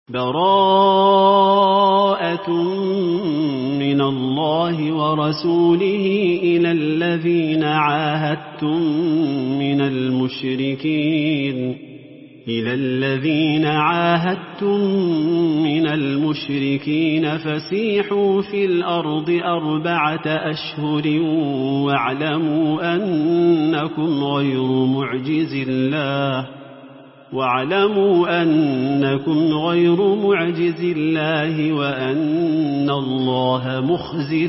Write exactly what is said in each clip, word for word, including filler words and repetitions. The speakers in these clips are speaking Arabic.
براءة من الله ورسوله إلى الذين عاهدتم من المشركين إلى الذين عاهدتم من المشركين فسيحوا في الأرض أربعة أشهر واعلموا أنكم غير معجز الله واعلموا أنكم غير معجز الله وأن الله مخزي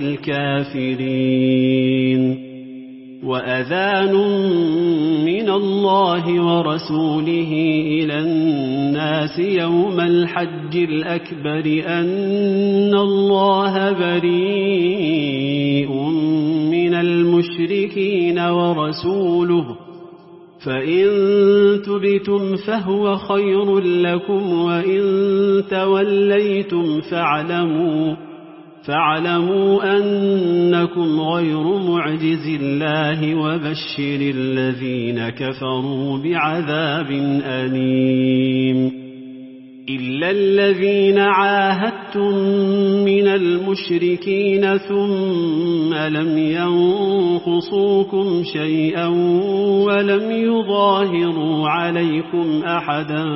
الكافرين وأذان من الله ورسوله إلى الناس يوم الحج الأكبر أن الله بريء من المشركين ورسوله فإن تبتم فهو خير لكم وإن توليتم فاعلموا فاعلموا أنكم غير معجز الله وبشر الذين كفروا بعذاب أليم إلا الذين عاهدتم من المشركين ثم لم ينقصوكم شيئا ولم يظاهروا عليكم أحدا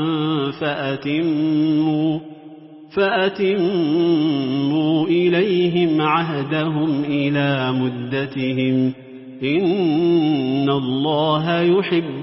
فأتموا فأتموا إليهم عهدهم إلى مدتهم إن الله يحب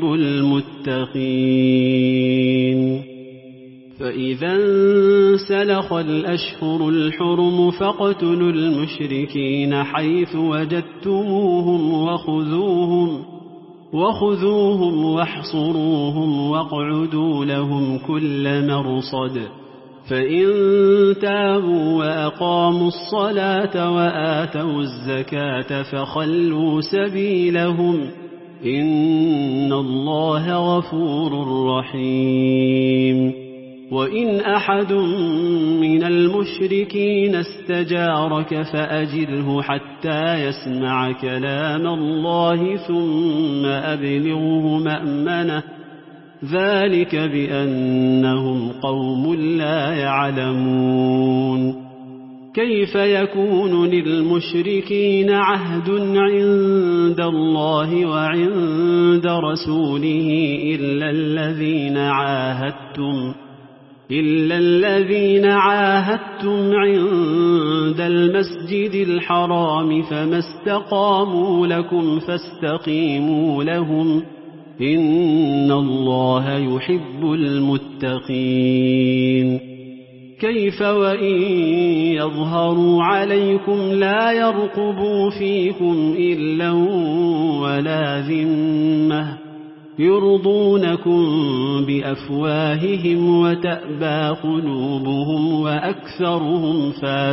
المتقين فإذا انسلخ الأشهر الحرم فاقتلوا المشركين حيث وجدتموهم وخذوهم وخذوهم واحصروهم واقعدوا لهم كل مرصد فإن تابوا وأقاموا الصلاة وآتوا الزكاة فخلوا سبيلهم إن الله غفور رحيم وإن أحد من المشركين استجارك فأجره حتى يسمع كلام الله ثم أبلغه مأمنه ذلك بأنهم قوم لا يعلمون كيف يكون للمشركين عهد عند الله وعند رسوله إلا الذين عاهدتم إلا الذين عاهدتم عند المسجد الحرام فما استقاموا لكم فاستقيموا لهم إن الله يحب المتقين كيف وإن يظهروا عليكم لا يرقبوا فيكم إلا ولا ذمة يرضونكم بأفواههم وتأبى قلوبهم وأكثرهم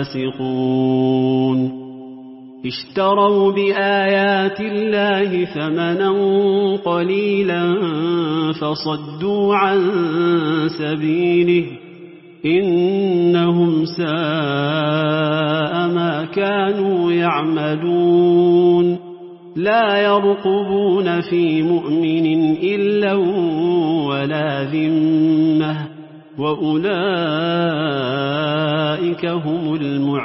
فاسقون اشتروا بآيات الله ثمنا قليلا فصدوا عن سبيله إنهم ساء ما كانوا يعملون لا يرقبون في مؤمن إلا ولا ذمة وأولئك هم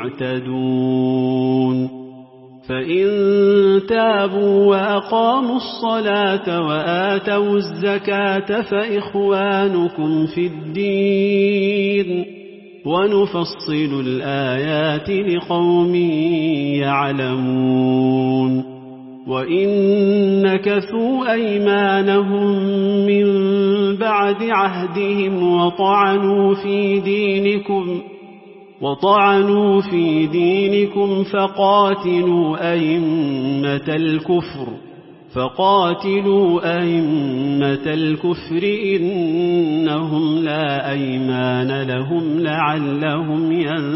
المعتدون فإن تابوا وأقاموا الصلاة وآتوا الزكاة فإخوانكم في الدين ونفصل الآيات لقوم يعلمون وإن نكثوا أيمانهم من بعد عهدهم وطعنوا في دينكم وطعنوا في دينكم فقاتلوا أئمة الكفر فقاتلوا أئمة الكفر إنهم لا أيمان لهم لعلهم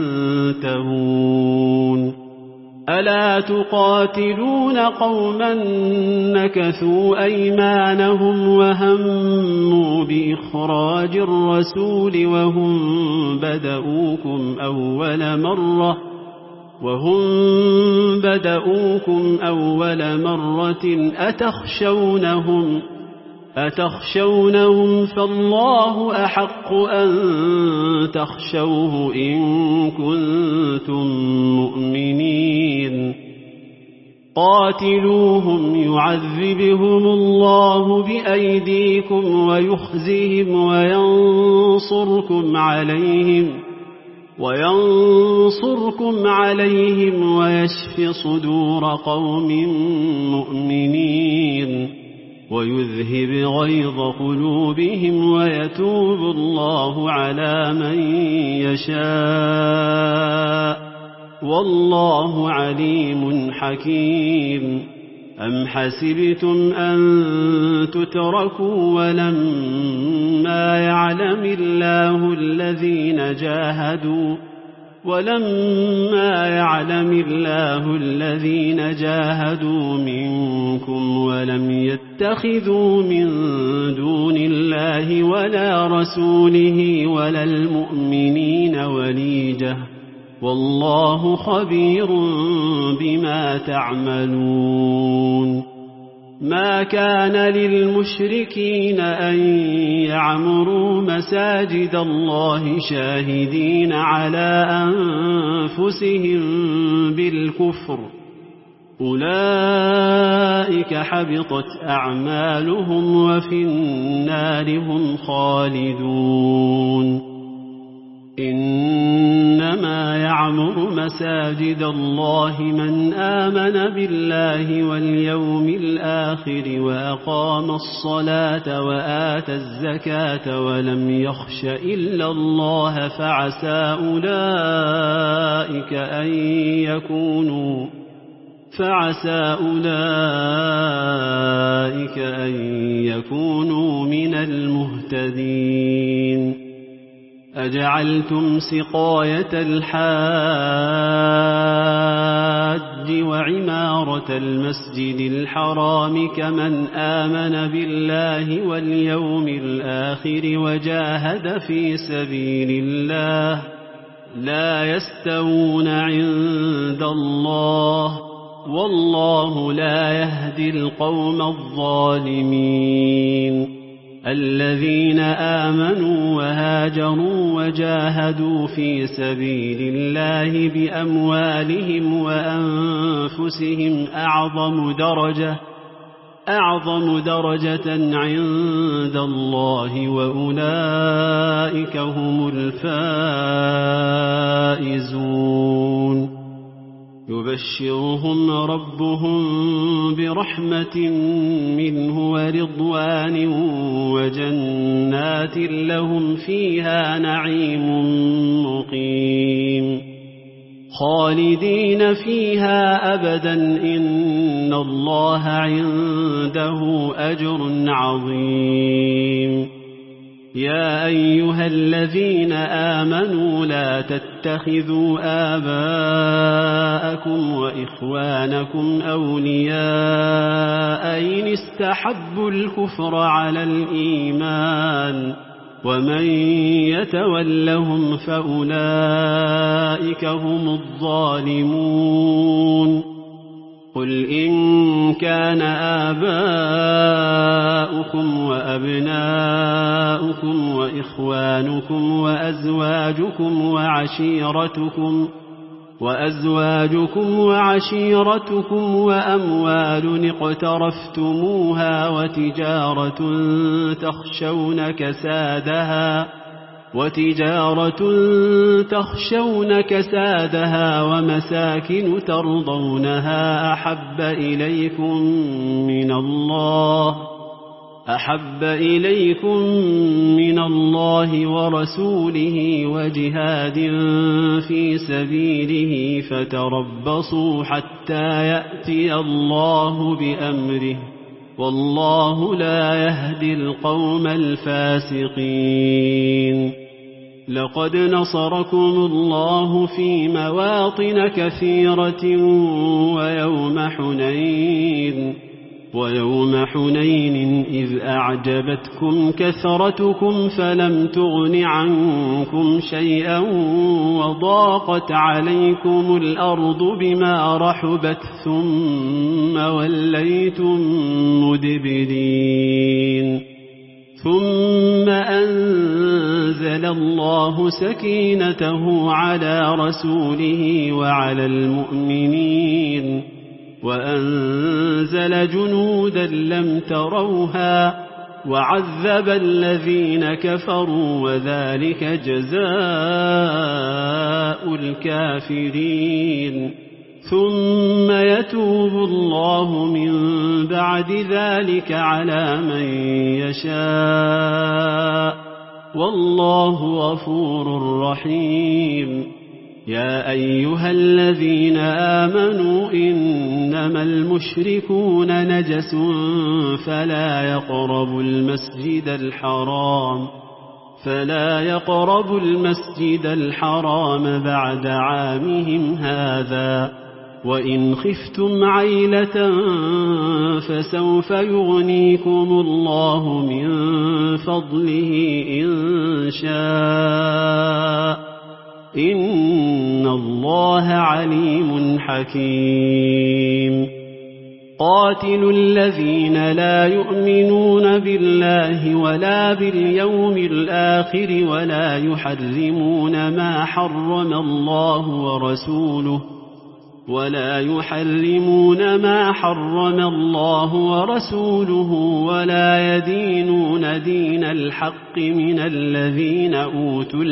ينتهون ألا تقاتلون قوما نكثوا أيمانهم وهموا بإخراج الرسول وهم بدؤوكم أول مرة وهم بدؤوكم أول مرة أتخشونهم أتخشونهم فالله أحق أن تخشوه إن كنتم مؤمنين قاتلوهم يعذبهم الله بأيديكم ويخزهم وينصركم عليهم وينصركم عليهم ويشف صدور قوم مؤمنين ويذهب غيظ قلوبهم ويتوب الله على من يشاء والله عليم حكيم أم حسبتم أن تتركوا ولما يعلم الله الذين جاهدوا ولما يعلم الله الذين جاهدوا منكم ولم يتخذوا من دون الله ولا رسوله ولا المؤمنين وليجة والله خبير بما تعملون ما كان للمشركين أن يعمروا مساجد الله شاهدين على أنفسهم بالكفر أولئك حبطت أعمالهم وفي النار هم خالدون إنما يعمر مساجد الله من آمن بالله واليوم الآخر وأقام الصلاة وآتى الزكاة ولم يخش إلا الله فعسى أولئك أن يكونوا فعسى أولئك أن يكونوا من المهتدين أجعلتم سقاية الحاج وعمارة المسجد الحرام كمن آمن بالله واليوم الآخر وجاهد في سبيل الله لا يستوون عند الله والله لا يهدي القوم الظالمين الذين آمنوا وهاجروا وجاهدوا في سبيل الله بأموالهم وأنفسهم أعظم درجة أعظم درجة عند الله وأولئك هم الفائزون يبشرهم ربهم برحمة منه ورضوان وجنات لهم فيها نعيم مقيم خالدين فيها أبدا إن الله عنده أجر عظيم يا أيها الذين آمنوا لا تتخذوا آباءكم وإخوانكم أولياء إن استحبوا الكفر على الإيمان ومن يتولهم فأولئك هم الظالمون قل إن كان آباؤكم وأبناؤكم وإخوانكم وأزواجكم وعشيرتكم وأزواجكم وعشيرتكم وأموال اقترفتموها وتجارة تخشون كسادها وتجارة تخشون كسادها ومساكن ترضونها أحب إليكم من الله أحب إليكم من الله ورسوله وجهاد في سبيله فتربصوا حتى يأتي الله بأمره والله لا يهدي القوم الفاسقين لقد نصركم الله في مواطن كثيرة ويوم حنين ويوم حنين إذ أعجبتكم كثرتكم فلم تغن عنكم شيئا وضاقت عليكم الأرض بما رحبت ثم وليتم مدبرين ثم أنزل الله سكينته على رسوله وعلى المؤمنين وأنزل جنودا لم تروها وعذب الذين كفروا وذلك جزاء الكافرين ثم يتوب الله من بعد ذلك على من يشاء والله غفور رحيم يا أيها الذين آمنوا إنما المشركون نجس فلا يقربوا المسجد الحرام فلا يقربوا المسجد الحرام بعد عامهم هذا وإن خفتم عيلة فسوف يغنيكم الله من فضله إن شاء إن الله عليم حكيم قاتلوا الذين لا يؤمنون بالله ولا باليوم الآخر ولا يحرمون ما حرم الله ورسوله ولا يحرمون ما حرم الله ورسوله ولا يدينون دين الحق من الذين أوتوا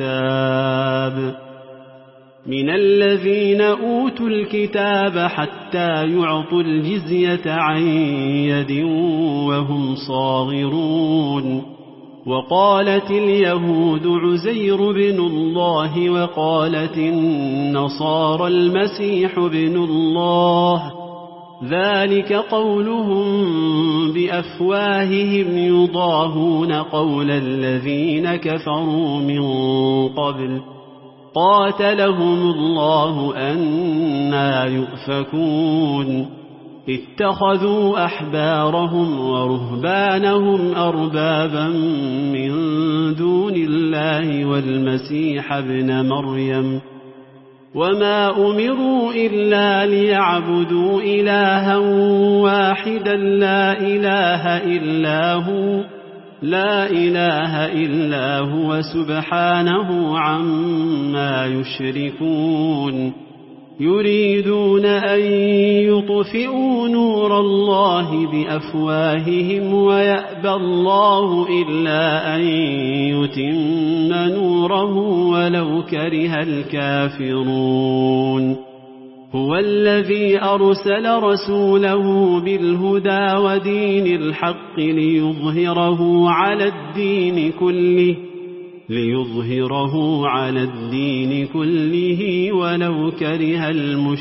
الكتاب من الذين أوتوا الكتاب حتى يعطوا الجزية عن يد وهم صاغرون وقالت اليهود عزير بن الله وقالت النصارى المسيح بن الله ذلك قولهم بأفواههم يضاهون قول الذين كفروا من قبل قاتلهم الله أنى يؤفكون اتخذوا أحبارهم ورهبانهم أربابا من دون الله والمسيح ابن مريم وما أمروا إلا ليعبدوا إلها واحدا لا إله إلا هو لا إله إلا هو سبحانه عما يشركون يريدون أن يطفئوا نور الله بأفواههم ويأبى الله إلا أن يتم نوره ولو كره الكافرون هو الذي أرسل رسوله بالهدى ودين الحق ليظهره على الدين كله ليظهره على الدين كله ولو كره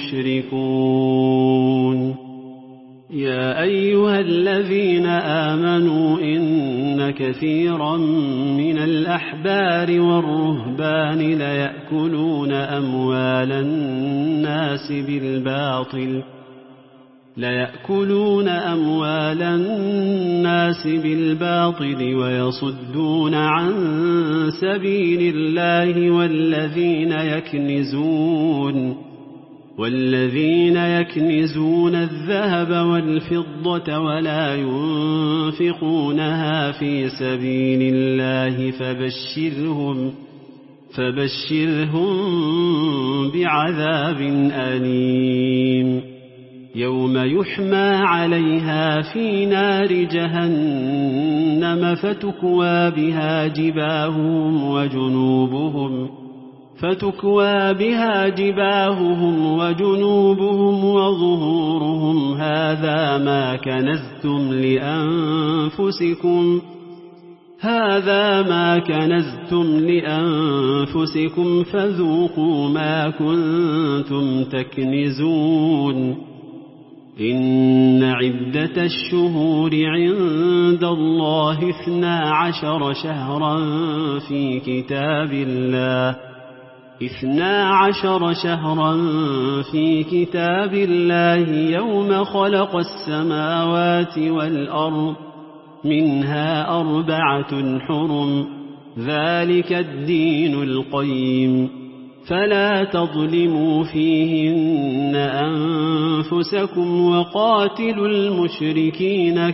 المشركون يا أيها الذين آمنوا إن كثيرا من الأحبار والرهبان ليأكلون أموال الناس بالباطل ليأكلون أموال الناس بالباطل ويصدون عن سبيل الله والذين يكنزون والذين يكنزون الذهب والفضة ولا ينفقونها في سبيل الله فبشرهم فبشرهم بعذاب أليم يوم يحمى عليها في نار جهنم فتكوى بها جباههم وجنوبهم فتكوى بها جباههم وجنوبهم وظهورهم هذا ما كنزتم لأنفسكم هذا ما كنزتم لأنفسكم فذوقوا ما كنتم تكنزون إن عدة الشهور عند الله اثنا عشر شهرا في كتاب الله اثنا عشر شهرا في كتاب الله يوم خلق السماوات والأرض منها أربعة حرم ذلك الدين القيم فلا تظلموا فيهن أنفسكم وقاتلوا المشركين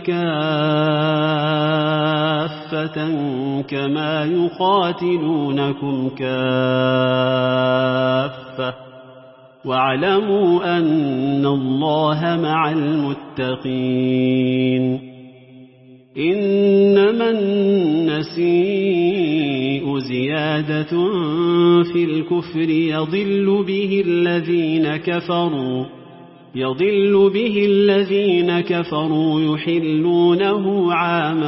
كافة كما يقاتلونكم كافة واعلموا أن الله مع المتقين إنما النسيء زيادة في الكفر يضل به الذين كفروا يضل به الذين كفروا يحلونه عاما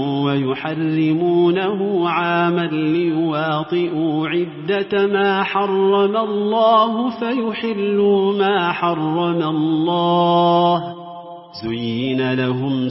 ويحرمونه عاما ليواطئوا عدة ما حرم الله فيحلوا ما حرم الله زين لهم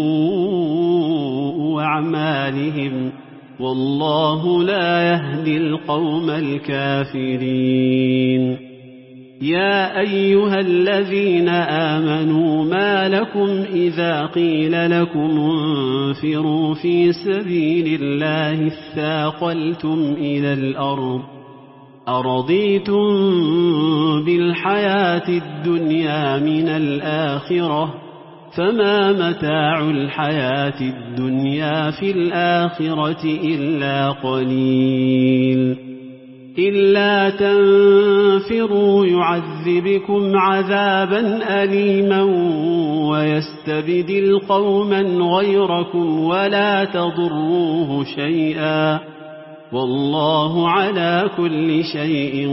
سوء أعمالهم والله لا يهدي القوم الكافرين يا أيها الذين آمنوا ما لكم إذا قيل لكم انفروا في سبيل الله اثاقلتم إلى الأرض أرضيتم بالحياة الدنيا من الآخرة فما متاع الحياة الدنيا في الآخرة إلا قليل إلا تنفروا يعذبكم عذابا أليما ويستبدل قوما غيركم ولا تضروه شيئا والله على كل شيء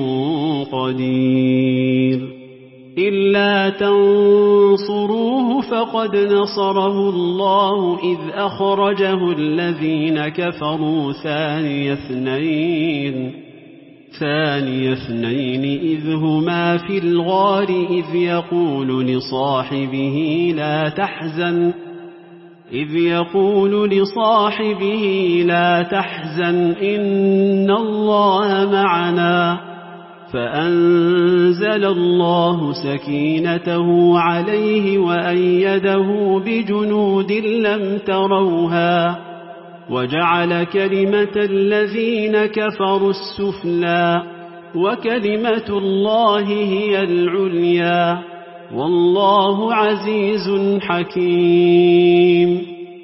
قدير إلا تنصروه فقد نصره الله إذ أخرجه الذين كفروا ثاني اثنين ثاني اثنين إذ هما في الغار إذ يقول لصاحبه لا تحزن إذ يقول لصاحبه لا تحزن إن الله معنا فأنزل الله سكينته عليه وأيده بجنود لم تروها وجعل كلمة الذين كفروا السفلى وكلمة الله هي العليا والله عزيز حكيم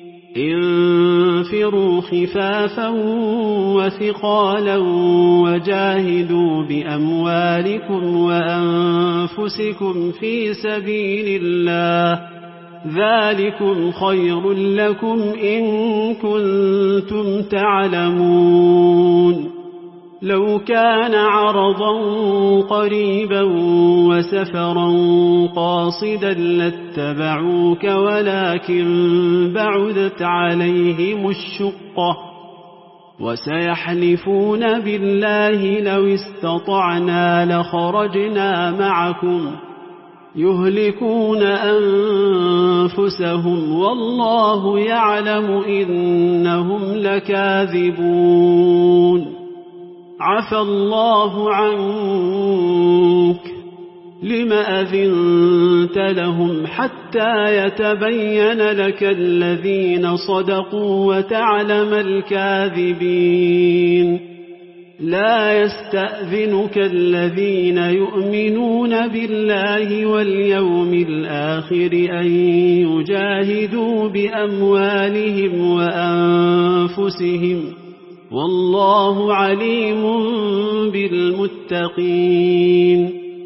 انفروا خفافا وثقالا وجاهدوا بأموالكم وأنفسكم في سبيل الله ذلكم خير لكم إن كنتم تعلمون لو كان عرضا قريبا وسفرا قاصدا لاتبعوك ولكن بعدت عليهم الشقة وسيحلفون بالله لو استطعنا لخرجنا معكم يهلكون أنفسهم والله يعلم إنهم لكاذبون عفى الله عنك لم أذنت لهم حتى يتبين لك الذين صدقوا وتعلم الكاذبين لا يستأذنك الذين يؤمنون بالله واليوم الآخر أن يجاهدوا بأموالهم وأنفسهم والله عليم بالمتقين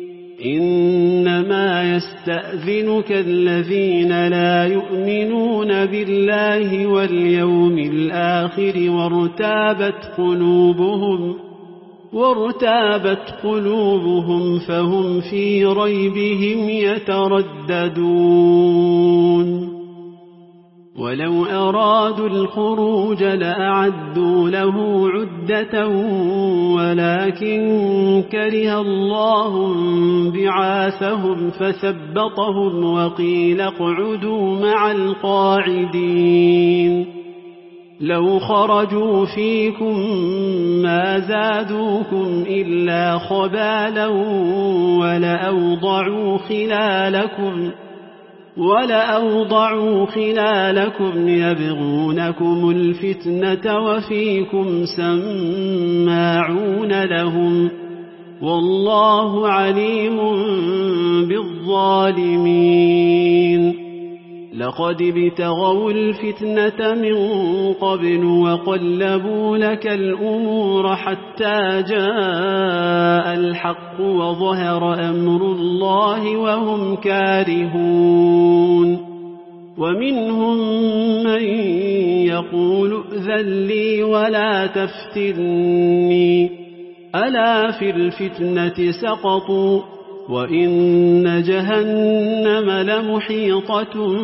إنما يستأذنك الذين لا يؤمنون بالله واليوم الآخر وارتابت قلوبهم وارتابت قلوبهم فهم في ريبهم يترددون ولو أرادوا الخروج لأعدوا له عدة ولكن كره الله بعاثهم فثبطهم وقيل اقعدوا مع القاعدين لو خرجوا فيكم ما زادوكم إلا خبالا ولأوضعوا خلالكم ولأوضعوا خلالكم يبغونكم الفتنة وفيكم سماعون لهم والله عليم بالظالمين لقد ابتغوا الفتنة من قبل وقلبوا لك الأمور حتى جاء الحق وظهر أمر الله وهم كارهون ومنهم من يقول ائذن لي ولا تفتني ألا في الفتنة سقطوا وإن جهنم لمحيطة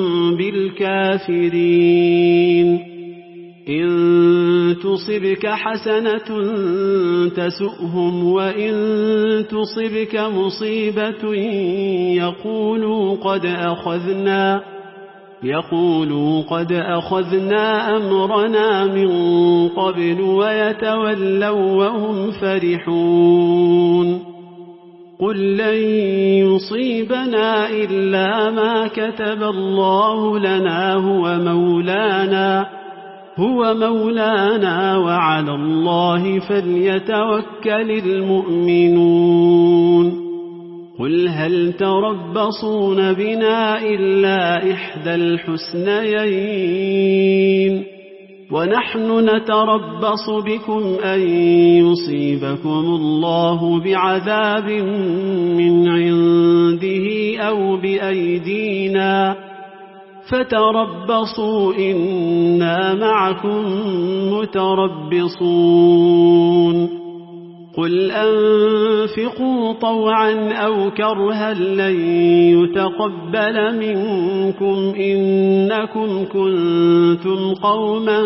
بالكافرين إن تصبك حسنة تسؤهم وإن تصبك مصيبة يقولوا قد أخذنا يقولوا قد أخذنا أمرنا من قبل ويتولوا وهم فرحون قل لن يصيبنا إلا ما كتب الله لنا هو مولانا هو مولانا وعلى الله فليتوكل المؤمنون قل هل تربصون بنا إلا إحدى الحسنيين ونحن نتربص بكم أن يصيبكم الله بعذاب من عنده أو بأيدينا فتربصوا إنا معكم متربصون قل أنفقوا طوعا أو كرها لن يتقبل منكم إنكم كنتم قوما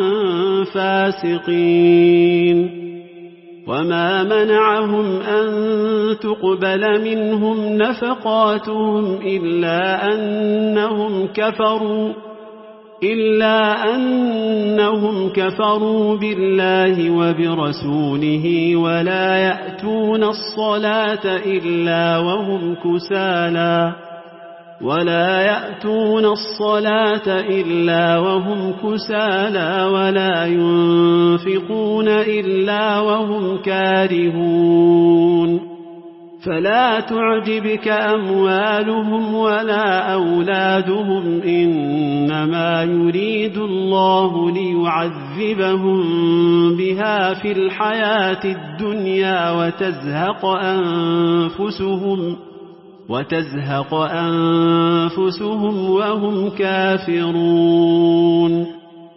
فاسقين وما منعهم أن تقبل منهم نفقاتهم إلا أنهم كفروا إلا أنهم كفروا بالله وبرسوله ولا يأتون الصلاة إلا وهم كسالى ولا يأتون الصلاة إلا وهم كسالى ولا ينفقون إلا وهم كارهون فلا تعجبك أموالهم ولا أولادهم إنما يريد الله ليعذبهم بها في الحياة الدنيا وتزهق أنفسهم وتزهق أنفسهم وهم كافرون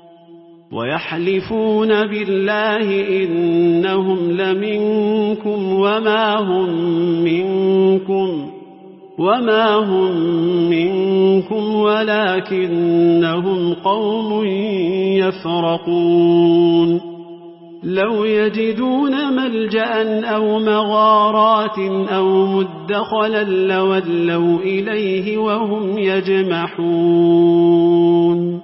ويحلفون بالله إنهم لمنكم وما هم منكم وما هم منكم ولكنهم قوم يفرقون لو يجدون ملجأ أو مغارات أو مدخلا لولوا إليه وهم يجمحون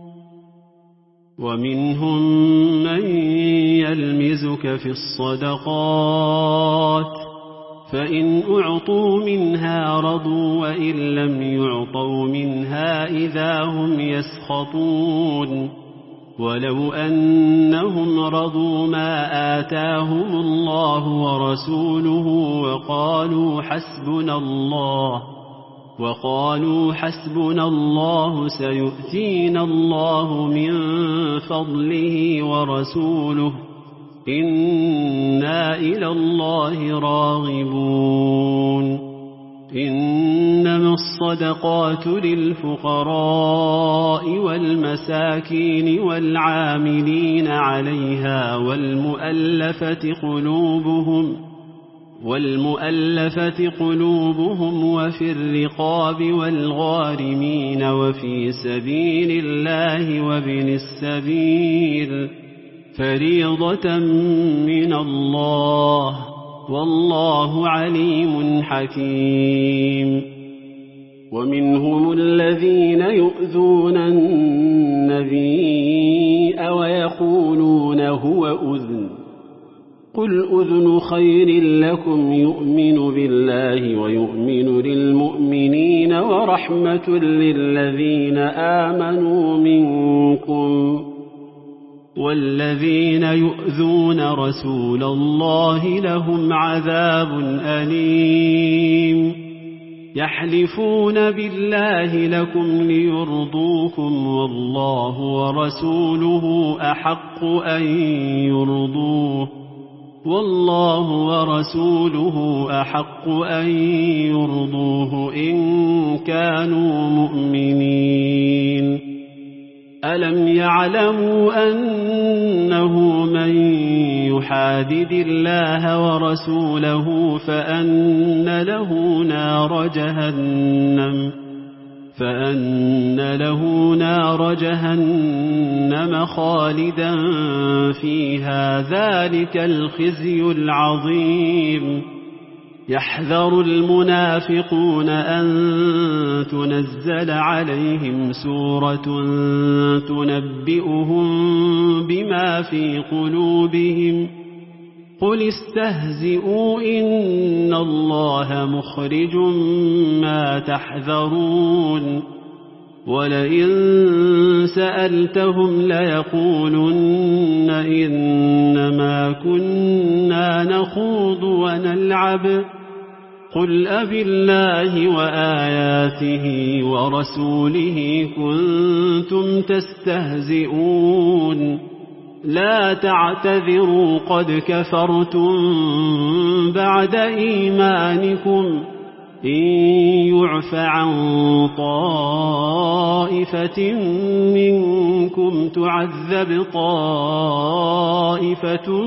ومنهم من يلمزك في الصدقات فإن أعطوا منها رضوا وإن لم يعطوا منها إذا هم يسخطون ولو أنهم رضوا ما آتاهم الله ورسوله وقالوا حسبنا الله وقالوا حسبنا الله سيؤتينا الله من فضله ورسوله إنا إلى الله راغبون إنما الصدقات للفقراء والمساكين والعاملين عليها والمؤلفة قلوبهم والمؤلفة قلوبهم وفي الرقاب والغارمين وفي سبيل الله وابن السبيل فريضة من الله والله عليم حكيم ومنهم الذين يؤذون النبي ويقولون هو أذن قل أذن خير لكم يؤمن بالله ويؤمن للمؤمنين ورحمة للذين آمنوا منكم والذين يؤذون رسول الله لهم عذاب أليم يحلفون بالله لكم ليرضوكم والله ورسوله أحق أن يرضوه والله ورسوله أحق أن يرضوه إن كانوا مؤمنين ألم يعلموا أنه من يحادد الله ورسوله فأن له نار جهنم فأن له نار جهنم خالدا فيها ذلك الخزي العظيم يحذر المنافقون أن تنزل عليهم سورة تنبئهم بما في قلوبهم قل استهزئوا إن الله مخرج ما تحذرون ولئن سألتهم ليقولن إنما كنا نخوض ونلعب قل أبالله وآياته ورسوله كنتم تستهزئون لا تعتذروا قد كفرتم بعد إيمانكم إن يعف عن طائفة منكم تعذب طائفة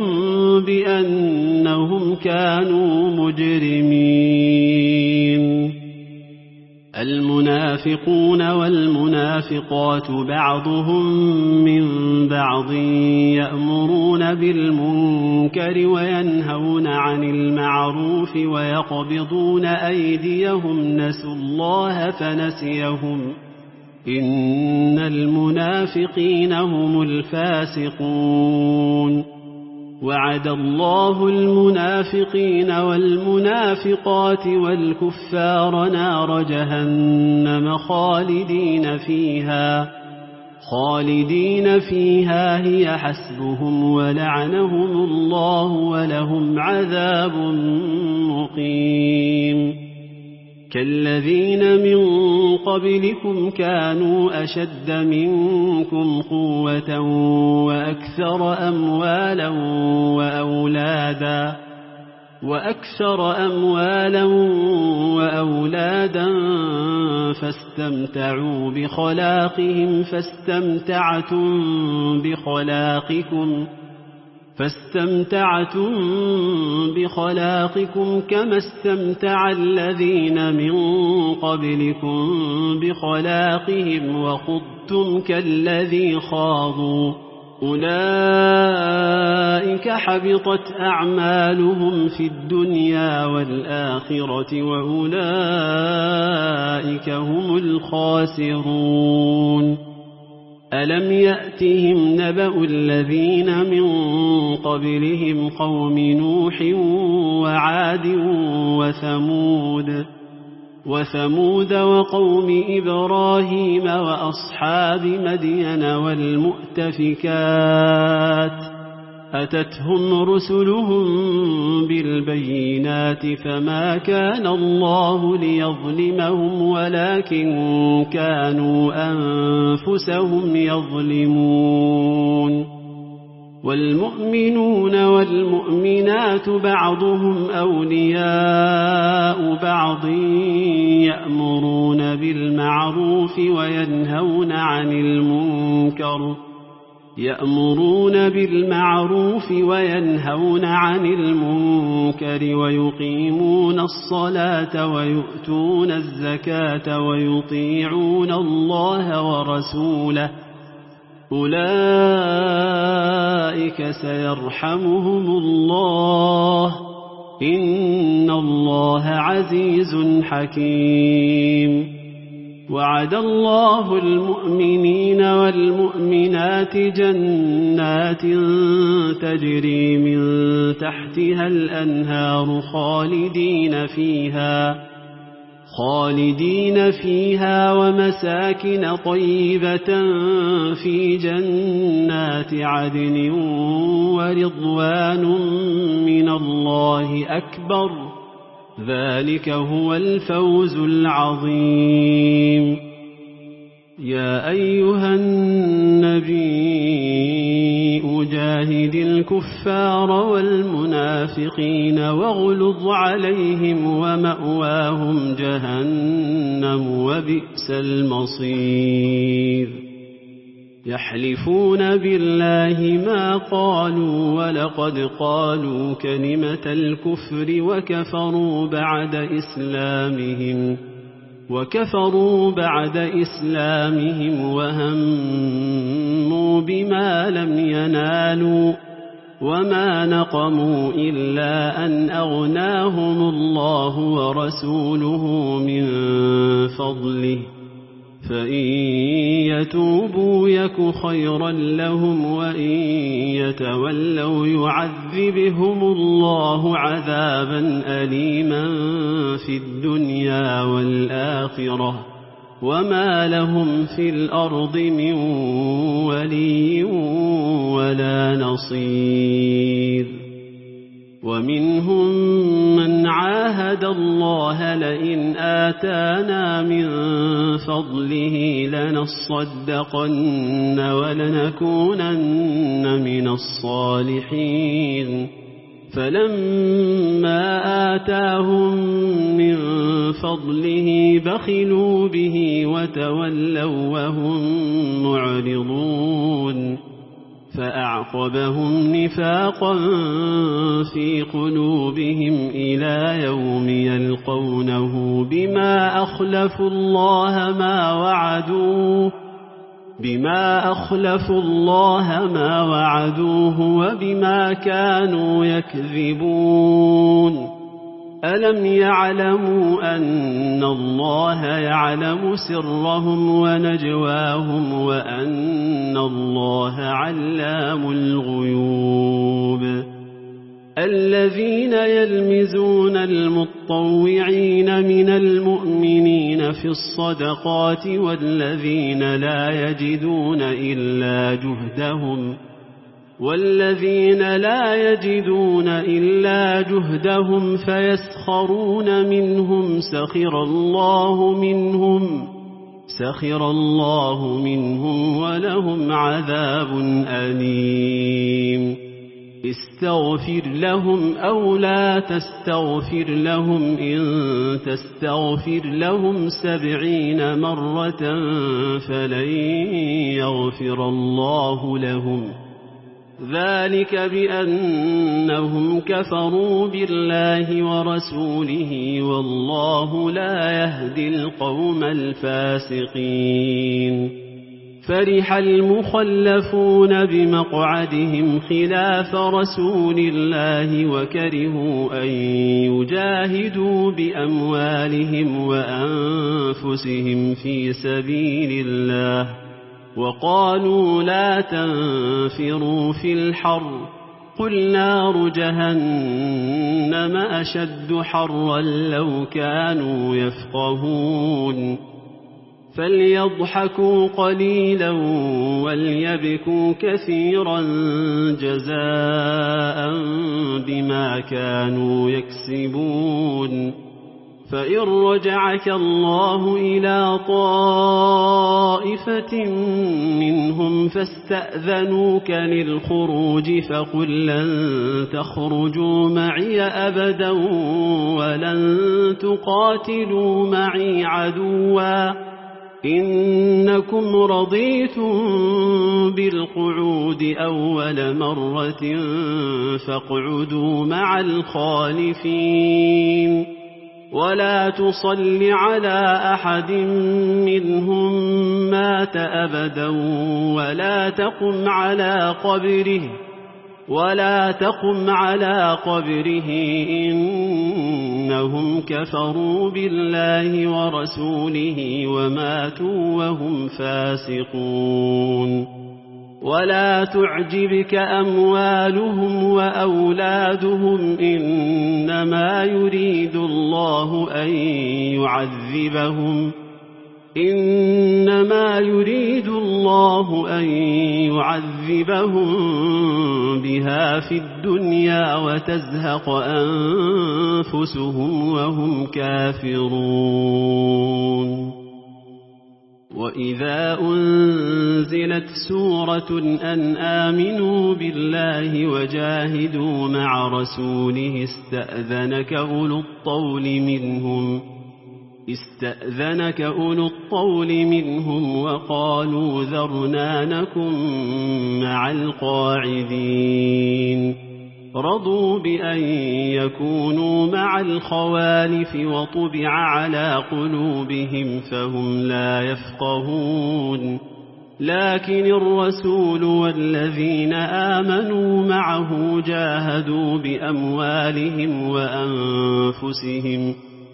بأنهم كانوا مجرمين المنافقون والمنافقات بعضهم من بعض يأمرون بالمنكر وينهون عن المعروف ويقبضون أيديهم نسوا الله فنسيهم إن المنافقين هم الفاسقون وعد الله المنافقين والمنافقات والكفار نار جهنم خالدين فيها خالدين فيها هي حسبهم ولعنهم الله ولهم عذاب مقيم كالذين من قبلكم كانوا أشد منكم قوة وأكثر أموالا وأولادا وأكثر أموالا وأولادا فاستمتعوا بخلاقهم فاستمتعتم بخلاقكم فاستمتعتم بخلاقكم كما استمتع الذين من قبلكم بخلاقهم وخضتم كالذي خاضوا أولئك حبطت أعمالهم في الدنيا والآخرة وأولئك هم الخاسرون ألم يأتهم نبأ الذين من قبلهم قوم نوح وعاد وثمود وثمود وقوم إبراهيم وأصحاب مدين والمؤتفكات أتتهم رسلهم بالبينات فما كان الله ليظلمهم ولكن كانوا أنفسهم يظلمون والمؤمنون والمؤمنات بعضهم أولياء بعض يأمرون بالمعروف وينهون عن المنكر يأمرون بالمعروف وينهون عن المنكر ويقيمون الصلاة ويؤتون الزكاة ويطيعون الله ورسوله أولئك سيرحمهم الله إن الله عزيز حكيم وعد الله المؤمنين والمؤمنات جنات تجري من تحتها الأنهار خالدين فيها خالدين فيها ومساكن طيبة في جنات عدن ورضوان من الله أكبر ذلك هو الفوز العظيم. يا أيها النبي جاهد الكفار والمنافقين واغلظ عليهم ومأواهم جهنم وبئس المصير. يحلفون بالله ما قالوا ولقد قالوا كلمة الكفر وكفروا بعد إسلامهم وكفروا بعد إسلامهم وهموا بما لم ينالوا وما نقموا إلا أن أغناهم الله ورسوله من فضله فإن يتوبوا يك خيرا لهم وإن يتولوا يعذبهم الله عذابا أليما في الدنيا والآخرة وما لهم في الأرض من ولي ولا نصير. ومنهم من عاهد الله لئن آتانا من فضله لنصدقن ولنكونن من الصالحين فلما آتاهم من فضله بخلوا به وتولوا وهم معرضون فأعقبهم نفاقا في قلوبهم إلى يوم يلقونه بما أخلفوا الله ما وعدوه بما أخلفوا الله ما وعدوه وبما كانوا يكذبون. ألم يعلموا أن الله يعلم سرهم ونجواهم وأن الله علام الغيوب. الذين يلمزون المطوعين من المؤمنين في الصدقات والذين لا يجدون إلا جهدهم والذين لا يجدون إلا جهدهم فيسخرون منهم سخر الله منهم سخر الله منهم ولهم عذاب أليم. استغفر لهم أو لا تستغفر لهم إن تستغفر لهم سبعين مرة فلن يغفر الله لهم ذلك بأنهم كفروا بالله ورسوله والله لا يهدي القوم الفاسقين. فرح المخلفون بمقعدهم خلاف رسول الله وكرهوا أن يجاهدوا بأموالهم وأنفسهم في سبيل الله وقالوا لا تنفروا في الحر قل نار جهنم أشد حرا لو كانوا يفقهون. فليضحكوا قليلا وليبكوا كثيرا جزاء بما كانوا يكسبون. فإن رجعك الله إلى طائفة منهم فاستأذنوك للخروج فقل لن تخرجوا معي أبدا ولن تقاتلوا معي عدوا إنكم رضيتم بالقعود أول مرة فاقعدوا مع الخالفين ولا تصل على أحد منهم مات أبدا ولا تقم على قبره ولا تقم على قبره إنهم كفروا بالله ورسوله وماتوا وهم فاسقون. ولا تعجبك أموالهم وأولادهم إنما يريد الله أن يعذبهم إنما يريد الله أن يعذبهم بها في الدنيا وتزهق أنفسهم وهم كافرون. وإذا أنزلت سورة أن آمنوا بالله وجاهدوا مع رسوله استأذنك أولو الطول منهم استأذنك أولو الطول منهم وقالوا ذرنا نكن مع القاعدين رضوا بأن يكونوا مع الخوالف وطبع على قلوبهم فهم لا يفقهون. لكن الرسول والذين آمنوا معه جاهدوا بأموالهم وأنفسهم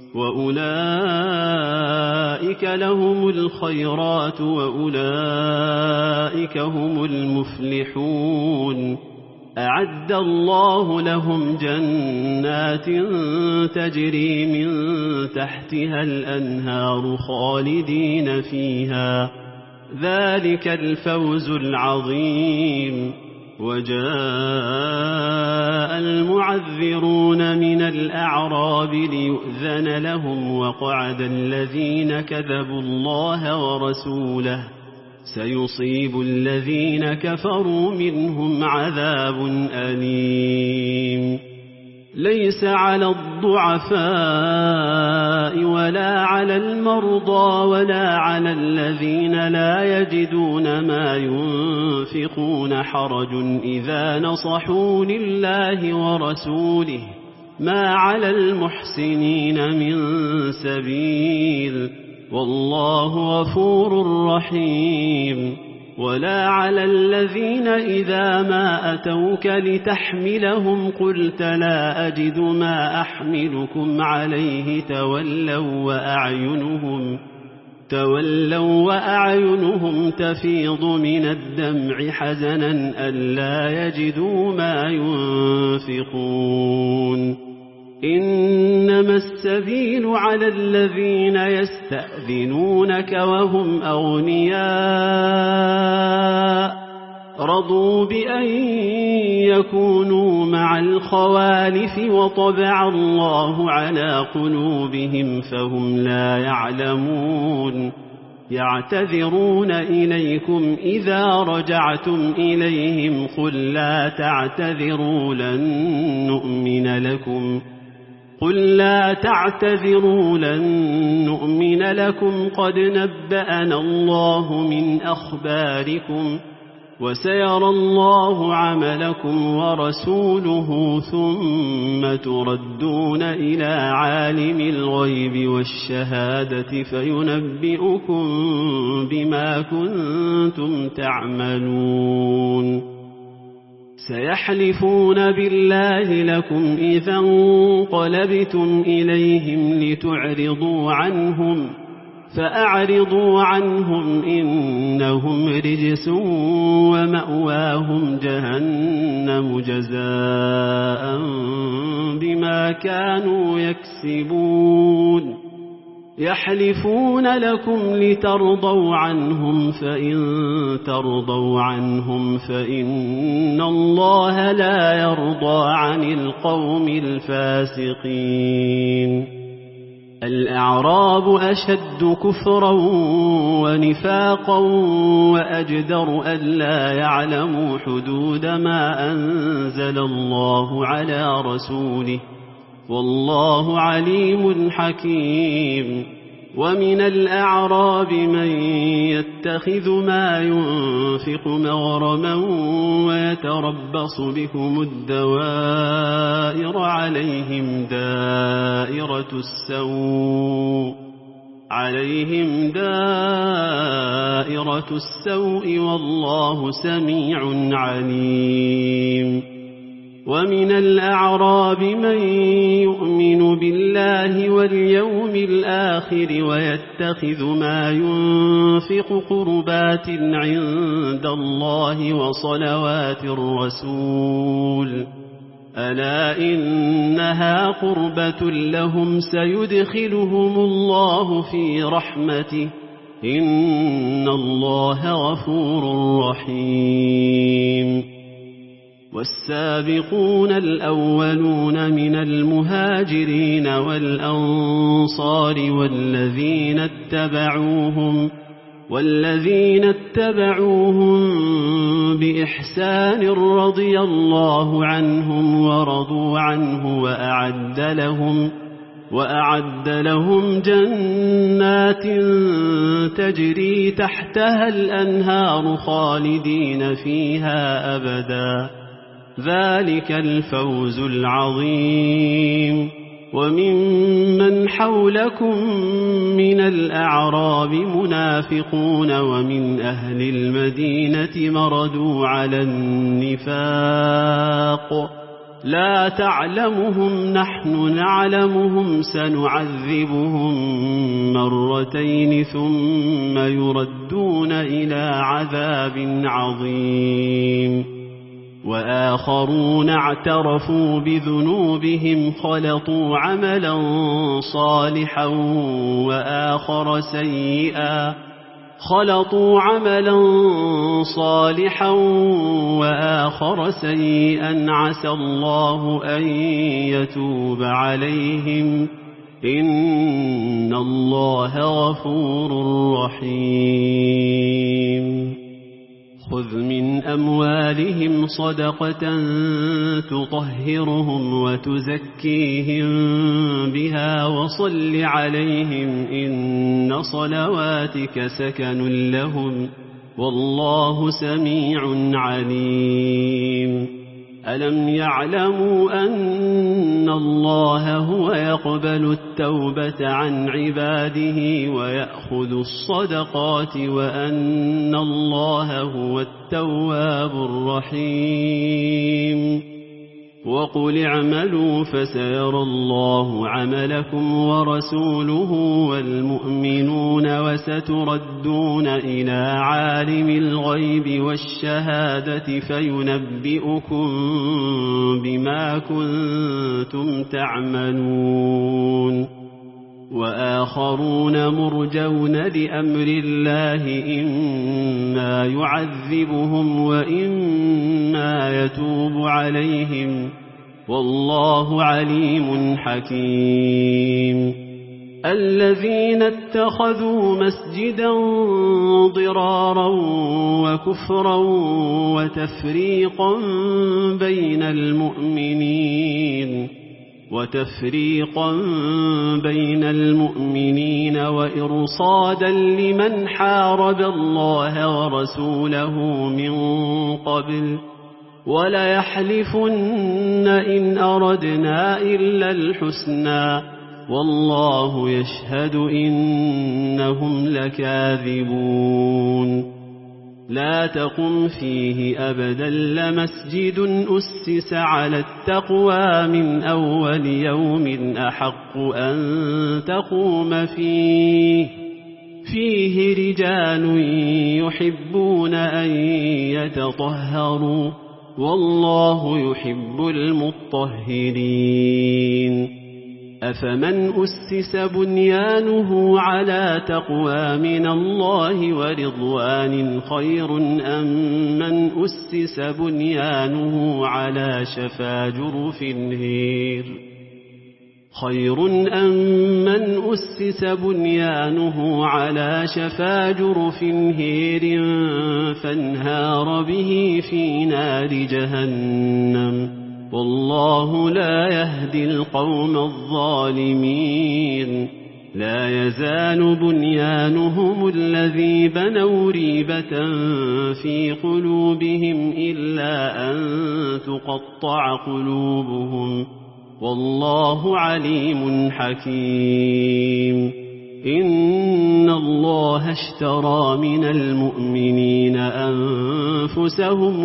وأولئك لهم الخيرات وأولئك هم المفلحون. أعد الله لهم جنات تجري من تحتها الأنهار خالدين فيها ذلك الفوز العظيم. وجاء المعذرون من الأعراب ليؤذن لهم وقعد الذين كذبوا الله ورسوله سيصيب الذين كفروا منهم عذاب أليم. ليس على الضعفاء ولا على المرضى ولا على الذين لا يجدون ما ينفقون حرج إذا نصحوا لله ورسوله ما على المحسنين من سبيل والله غفور رحيم. ولا على الذين إذا ما أتوك لتحملهم قلت لا أجد ما أحملكم عليه تولوا وأعينهم تولوا وأعينهم تفيض من الدمع حزنا ألا يجدوا ما ينفقون. إنما السبيل على الذين يستأذنونك وهم أغنياء رضوا بأن يكونوا مع الخوالف وطبع الله على قلوبهم فهم لا يعلمون. يعتذرون إليكم إذا رجعتم إليهم قل لا تعتذروا لن نؤمن لكم قل لا تعتذروا لن نؤمن لكم قد نبأنا الله من أخباركم وسيرى الله عملكم ورسوله ثم تردون إلى عالم الغيب والشهادة فينبئكم بما كنتم تعملون. سيحلفون بالله لكم إذا انقلبتم إليهم لتعرضوا عنهم فأعرضوا عنهم إنهم رجس ومأواهم جهنم جزاء بما كانوا يكسبون. يحلفون لكم لترضوا عنهم فإن ترضوا عنهم فإن الله لا يرضى عن القوم الفاسقين. الأعراب أشد كفرا ونفاقا وأجدر ألا يعلموا حدود ما أنزل الله على رسوله والله عليم حكيم. ومن الأعراب من يتخذ ما ينفق مغرما ويتربص بكم الدوائر عليهم دائرة السوء عليهم دائرة السوء والله سميع عليم. ومن الأعراب من يؤمن يؤمن بالله واليوم الآخر ويتخذ ما ينفق قربات عند الله وصلوات الرسول ألا إنها قربة لهم سيدخلهم الله في رحمته إن الله غفور رحيم والسابقون الأولون من المهاجرين والأنصار والذين اتبعوهم والذين اتبعوهم بإحسان رضي الله عنهم ورضوا عنه وأعد لهم وأعد لهم جنات تجري تحتها الأنهار خالدين فيها أبدا ذلك الفوز العظيم وممن حولكم من الأعراب منافقون ومن أهل المدينة مردوا على النفاق لا تعلمهم نحن نعلمهم سنعذبهم مرتين ثم يردون إلى عذاب عظيم وآخرون اعترفوا بذنوبهم خلطوا عملا صالحا وآخر سيئا خلطوا عملا صالحا وآخر سيئا عسى الله أن يتوب عليهم إن الله غفور رحيم خذ من أموالهم صدقة تطهرهم وتزكيهم بها وصل عليهم إن صلواتك سكن لهم والله سميع عليم ألم يعلموا أن الله هو يقبل التوبة عن عباده ويأخذ الصدقات وأن الله هو التواب الرحيم وقل اعملوا فسيرى الله عملكم ورسوله والمؤمنون وستردون إلى عالم الغيب والشهادة فينبئكم بما كنتم تعملون وآخرون مرجون لأمر الله إما يعذبهم وإما يتوب عليهم والله عليم حكيم الذين اتخذوا مسجدا ضرارا وكفرا وتفريقا بين المؤمنين وتفريقا بين المؤمنين وإرصادا لمن حارب الله ورسوله من قبل وليحلفن إن أردنا إلا الحسنى والله يشهد إنهم لكاذبون لا تقم فيه أبدا لمسجد أسس على التقوى من أول يوم أحق أن تقوم فيه فيه رجال يحبون أن يتطهروا والله يحب المطهرين أفمن أسس بنيانه على تقوى من الله ورضوان خير أم من أسس بنيانه على شفا جرف هير خير أم من أسس بنيانه على شفا جرف هير فانهار به في نار جهنم والله لا يهدي القوم الظالمين لا يزال بنيانهم الذي بنوا ريبة في قلوبهم إلا أن تقطع قلوبهم والله عليم حكيم إن الله اشترى من المؤمنين أنفسهم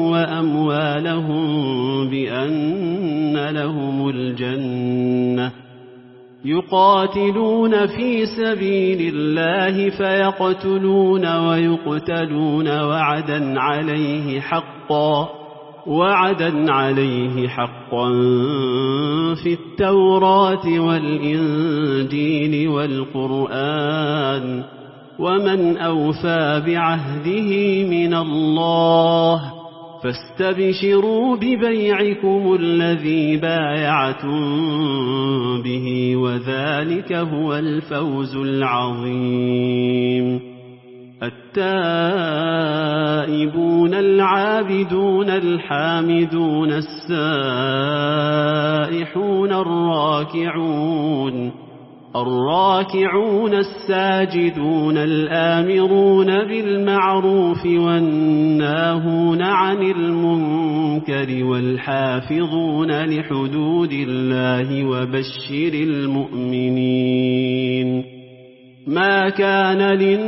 وأموالهم بأن لهم الجنة يقاتلون في سبيل الله فيقتلون ويقتلون وعدا عليه حقا وعدا عليه حقا في التوراة والإنجيل والقرآن ومن أوفى بعهده من الله فاستبشروا ببيعكم الذي بايعتم به وذلك هو الفوز العظيم. التائبون العابدون الحامدون السائحون الراكعون الراكعون الساجدون الآمرون بالمعروف والناهون عن المنكر والحافظون لحدود الله وبشر المؤمنين. ما كان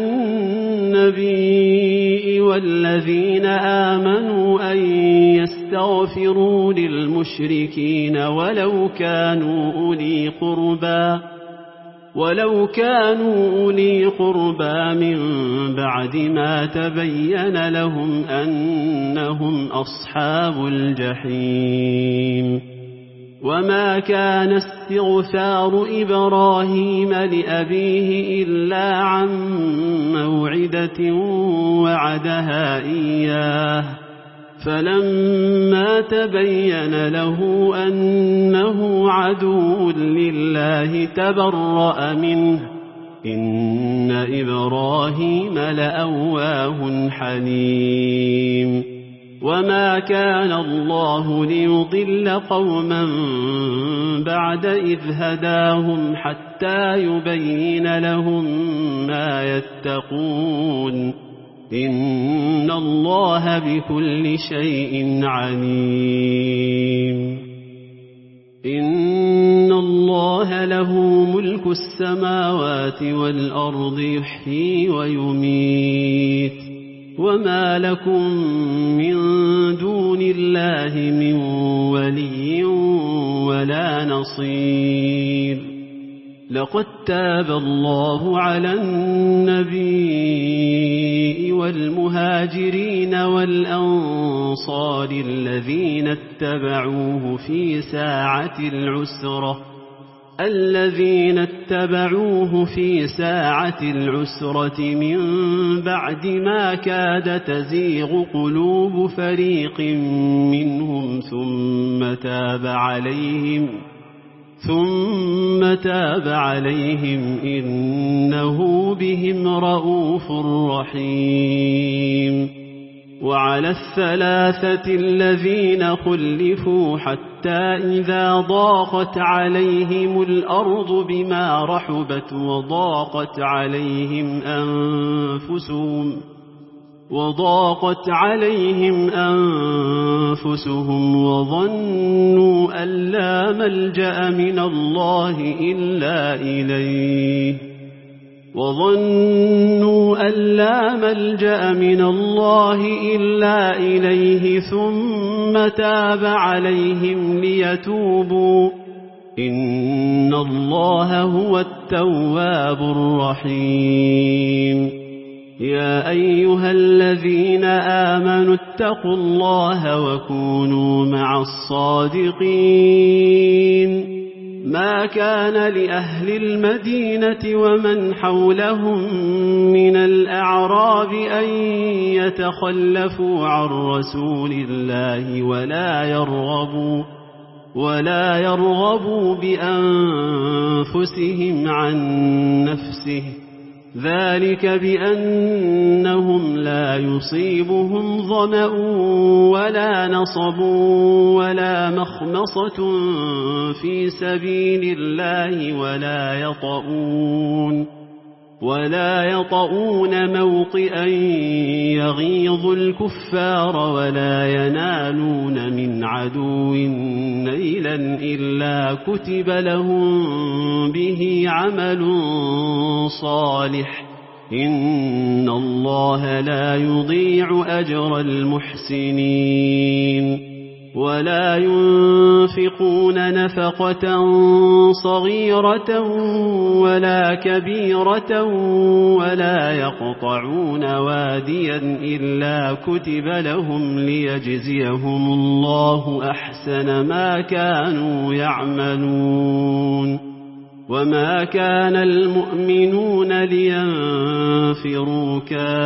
للنبي والذين آمنوا أن يستغفروا للمشركين ولو كانوا أولي قربى ولو كانوا أولي قربى من بعد ما تبين لهم أنهم أصحاب الجحيم. وما كان استغفار إبراهيم لأبيه إلا عن موعدة وعدها إياه فلما تبين له أنه عدو لله تبرأ منه إن إبراهيم لأواه حليم. وما كان الله ليضل قوما بعد إذ هداهم حتى يبين لهم ما يتقون إن الله بكل شيء عليم. إن الله له ملك السماوات والأرض يحيي ويميت وما لكم من دون الله من ولي ولا نصير. لقد تاب الله على النبي والمهاجرين والأنصار الذين اتبعوه في ساعة العسرة الذين اتبعوه في ساعة العسرة من بعد ما كاد تزيغ قلوب فريق منهم ثم تاب عليهم ثم تاب عليهم إنه بهم رؤوف رحيم. وعلى الثلاثة الذين خلفوا حتى إذا ضاقت عليهم الأرض بما رحبت وضاقت عليهم أنفسهم وضاقت عليهم أنفسهم وظنوا أن لا ملجأ من الله إلا إليه وظنوا أن لا ملجأ من الله إلا إليه ثم تاب عليهم ليتوبوا إن الله هو التواب الرحيم. يا أيها الذين آمنوا اتقوا الله وكونوا مع الصادقين. ما كان لأهل المدينة ومن حولهم من الأعراب أن يتخلفوا عن رسول الله ولا يرغبوا ولا يرغبوا بأنفسهم عن نفسه ذلك بأنهم لا يصيبهم ظمأ ولا نصب ولا مخمصة في سبيل الله ولا يطؤون ولا يطؤون موطئا يغيظ الكفار ولا ينالون من عدو نيلا إلا كتب لهم به عمل صالح إن الله لا يضيع أجر المحسنين. ولا ينفقون نفقة صغيرة ولا كبيرة ولا يقطعون واديا إلا كتب لهم ليجزيهم الله أحسن ما كانوا يعملون. وما كان المؤمنون لينفروا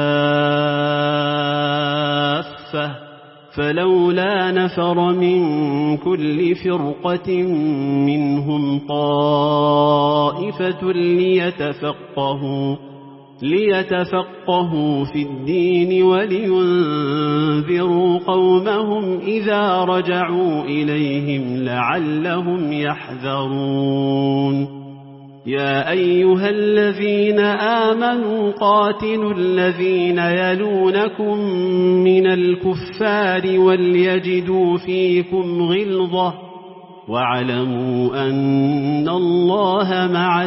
كافة فلولا نفر من كل فرقة منهم طائفة ليتفقهوا, ليتفقهوا في الدين ولينذروا قومهم إذا رجعوا إليهم لعلهم يحذرون. يا أيها الذين آمنوا قاتلوا الذين يلونكم من الكفار وليجدوا فيكم غلظة واعلموا أن الله مع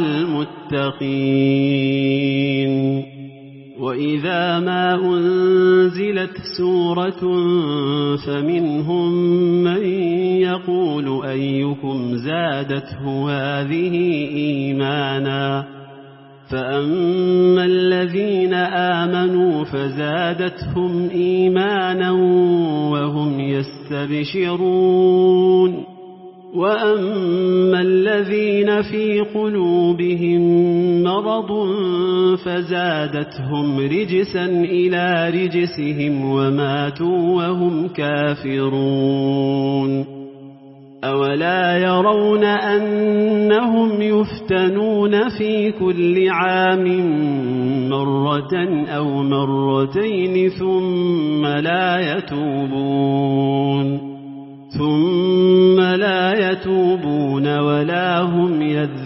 المتقين. وإذا ما أنزلت سورة فمنهم من يقول أيكم زادته هذه إيمانا فأما الذين آمنوا فزادتهم إيمانا وهم يستبشرون. وأما الذين في قلوبهم مرض فزادتهم رجسا إلى رجسهم وماتوا وهم كافرون. أولا يرون أنهم يفتنون في كل عام مرة أو مرتين ثم لا يتوبون ثم لا يتوبون ولا هم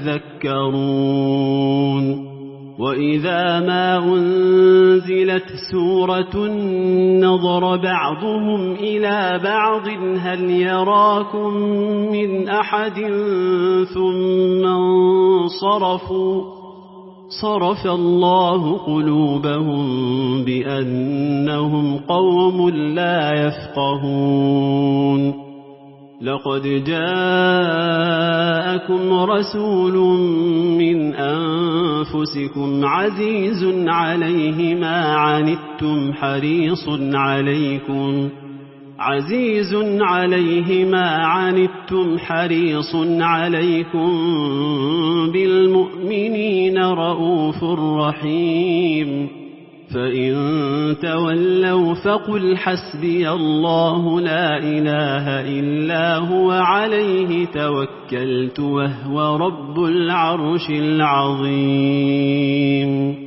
يذكرون. وإذا ما أنزلت سورة نظر بعضهم إلى بعض هل يراكم من أحد ثم انصرفوا صرف الله قلوبهم بأنهم قوم لا يفقهون. لقد جاءكم رسول من أنفسكم عزيز عليه ما عنتم حريص عليكم عزيز عليه ما عنتم حريص عليكم بالمؤمنين رؤوف رحيم. فإن تولوا فقل حسبي الله لا إله إلا هو عليه توكلت وهو رب العرش العظيم.